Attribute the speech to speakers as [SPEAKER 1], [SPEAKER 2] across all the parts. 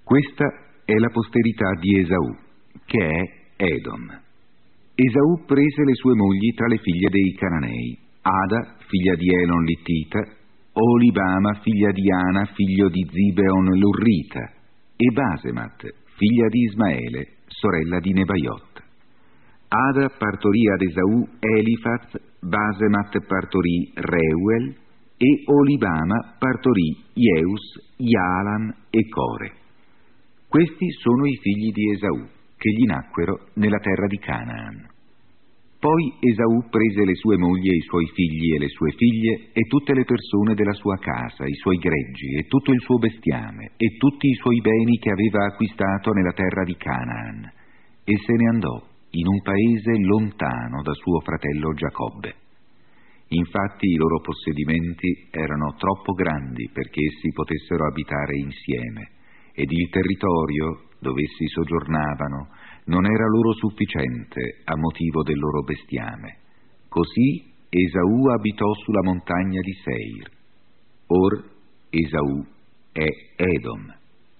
[SPEAKER 1] Questa è la posterità di Esaù, che è Edom. Esaù prese le sue mogli tra le figlie dei Cananei, Ada, figlia di Elon Littita, Olibama, figlia di Ana, figlio di Zibeon l'Urrita, e Basemat, figlia di Ismaele, sorella di Nebaiot. Ada partorì ad Esaù Elifaz, Basemat partorì Reuel, e Olibama partorì Jeus, Jaalan e Core. Questi sono i figli di Esaù, che gli nacquero nella terra di Canaan. Poi Esaù prese le sue mogli e i suoi figli e le sue figlie e tutte le persone della sua casa, i suoi greggi e tutto il suo bestiame e tutti i suoi beni che aveva acquistato nella terra di Canaan, e se ne andò in un paese lontano da suo fratello Giacobbe. Infatti i loro possedimenti erano troppo grandi perché essi potessero abitare insieme, ed il territorio dove essi soggiornavano non era loro sufficiente a motivo del loro bestiame. Così Esaù abitò sulla montagna di Seir. Or Esaù è Edom.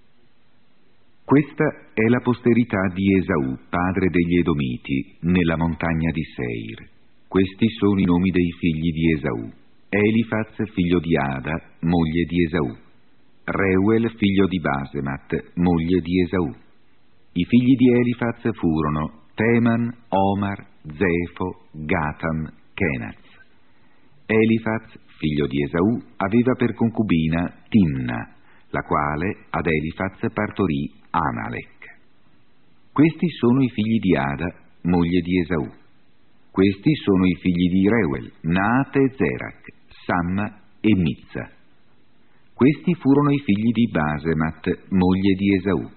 [SPEAKER 1] Questa è la posterità di Esaù, padre degli Edomiti, nella montagna di Seir. Questi sono i nomi dei figli di Esaù: Elifaz, figlio di Ada, moglie di Esaù; Reuel, figlio di Basemat, moglie di Esaù. I figli di Elifaz furono Teman, Omar, Zefo, Gatam, Kenaz. Elifaz, figlio di Esaù, aveva per concubina Timna, la quale ad Elifaz partorì Amalek. Questi sono i figli di Ada, moglie di Esaù. Questi sono i figli di Reuel, Naat e Zerach, Samma e Mizza. Questi furono i figli di Basemat, moglie di Esaù.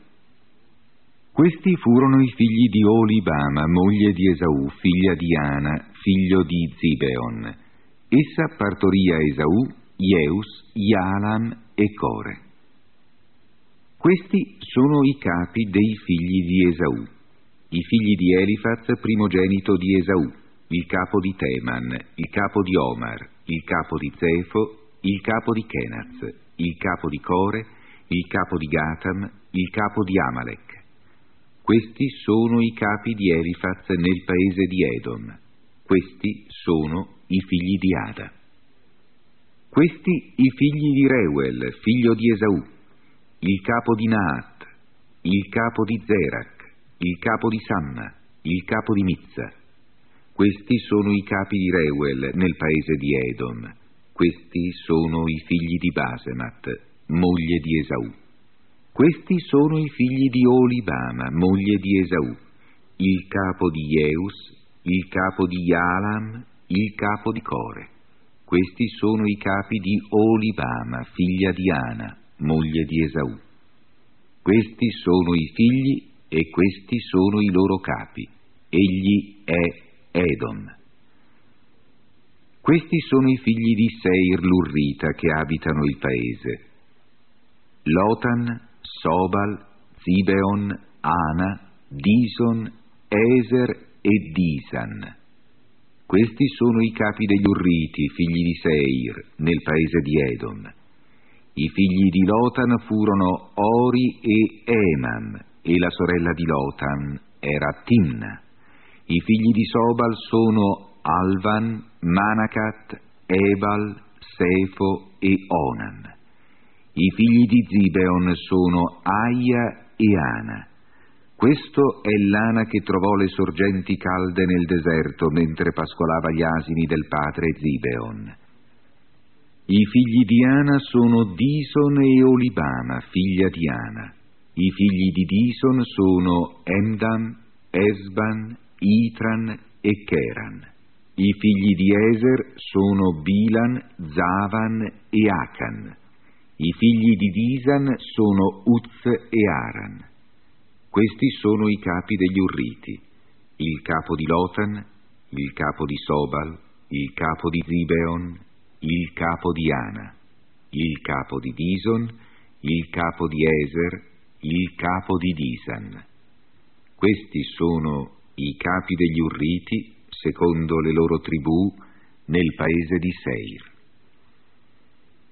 [SPEAKER 1] Questi furono i figli di Olibama, moglie di Esaù, figlia di Ana, figlio di Zibeon. Essa partorì a Esaù Jeus, Jaalam e Core. Questi sono i capi dei figli di Esaù. I figli di Elifaz, primogenito di Esaù, il capo di Teman, il capo di Omar, il capo di Zefo, il capo di Kenaz, il capo di Core, il capo di Gatam, il capo di Amalek. Questi sono i capi di Elifaz nel paese di Edom. Questi sono i figli di Ada. Questi i figli di Reuel, figlio di Esaù, il capo di Naat, il capo di Zerach, il capo di Samma, il capo di Mizza. Questi sono i capi di Reuel nel paese di Edom. Questi sono i figli di Basemat, moglie di Esaù. Questi sono i figli di Olibama, moglie di Esaù, il capo di Jeus, il capo di Jaalam, il capo di Core. Questi sono i capi di Olibama, figlia di Ana, moglie di Esaù. Questi sono i figli e questi sono i loro capi. Egli è Edom. Questi sono i figli di Seir l'Urrita che abitano il paese: Lotan, Sobal, Zibeon, Ana, Dison, Eser e Disan. Questi sono i capi degli Urriti, figli di Seir, nel paese di Edom. I figli di Lotan furono Ori e Eman, e la sorella di Lotan era Timna. I figli di Sobal sono Alvan, Manacat, Ebal, Sefo e Onan. I figli di Zibeon sono Aia e Ana. Questo è l'Ana che trovò le sorgenti calde nel deserto mentre pascolava gli asini del padre Zibeon. I figli di Ana sono Dison e Olibama, figlia di Ana. I figli di Dison sono Emdam, Esban, Itran e Keran. I figli di Eser sono Bilan, Zavan e Acan. I figli di Disan sono Uz e Aran. Questi sono i capi degli Urriti: il capo di Lotan, il capo di Sobal, il capo di Zibeon, il capo di Ana, il capo di Dison, il capo di Eser, il capo di Disan. Questi sono i capi degli Urriti secondo le loro tribù nel paese di Seir.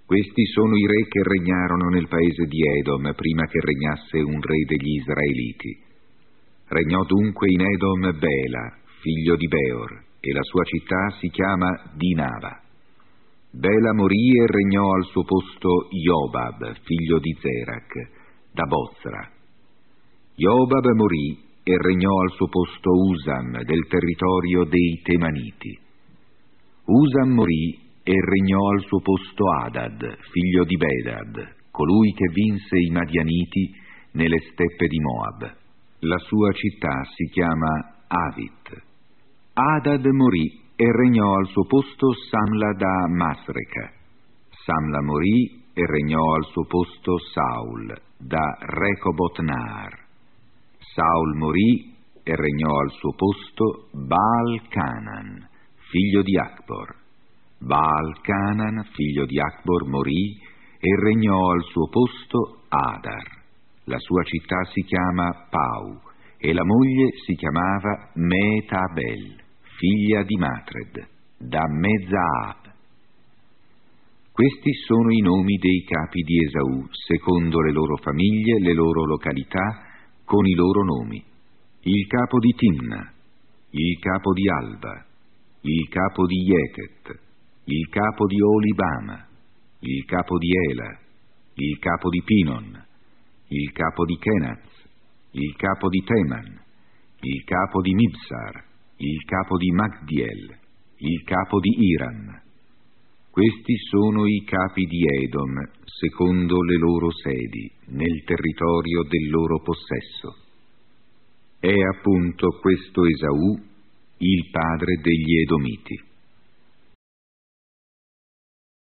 [SPEAKER 1] Questi sono i re che regnarono nel paese di Edom prima che regnasse un re degli Israeliti. Regnò dunque in Edom Bela, figlio di Beor, e la sua città si chiama Dinaba. Bela morì e regnò al suo posto Jobab, figlio di Zerac, da Bozra. Jobab morì e regnò al suo posto Usam, del territorio dei Temaniti. Usam morì e regnò al suo posto Hadad, figlio di Bedad, colui che vinse i Madianiti nelle steppe di Moab. La sua città si chiama Avit. Hadad morì e regnò al suo posto Samla da Masreca. Samla morì e regnò al suo posto Saul da Recobot-Naar. Saul morì e regnò al suo posto Baal-Canan, figlio di Acbor. Baal-Canan, figlio di Acbor, morì e regnò al suo posto Adar. La sua città si chiama Pau e la moglie si chiamava Meetabel, figlia di Matred, da Mezaab. Questi sono i nomi dei capi di Esau, secondo le loro famiglie, le loro località, con i loro nomi. Il capo di Timna, il capo di Alba, il capo di Jetet, il capo di Olibama, il capo di Ela, il capo di Pinon, il capo di Kenaz, il capo di Teman, il capo di Mibsar, il capo di Magdiel, il capo di Iran. Questi sono i capi di Edom, secondo le loro sedi, nel territorio del loro possesso. È appunto questo Esau, il padre degli Edomiti.